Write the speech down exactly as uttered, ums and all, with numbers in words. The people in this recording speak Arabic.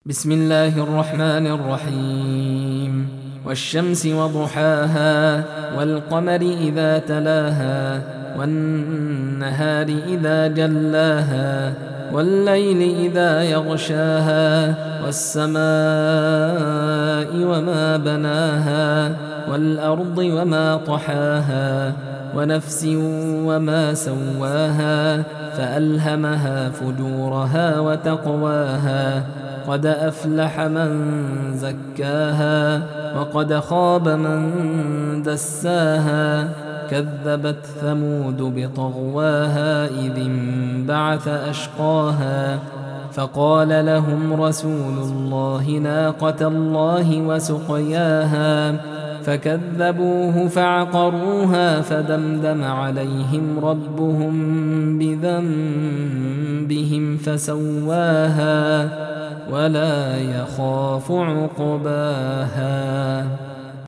بسم الله الرحمن الرحيم والشمس وضحاها والقمر إذا تلاها والنهار إذا جلاها والليل إذا يغشاها والسماء وما بناها والأرض وما طحاها ونفس وما سواها فألهمها فجورها وتقواها قد أفلح من زكاها وقد خاب من دساها كذبت ثمود بطغواها إذ انبعث أشقاها فقال لهم رسول الله ناقة الله وسقياها فكذبوه فعقروها فدمدم عليهم ربهم بذنبهم فسواها ولا يخاف عقباها.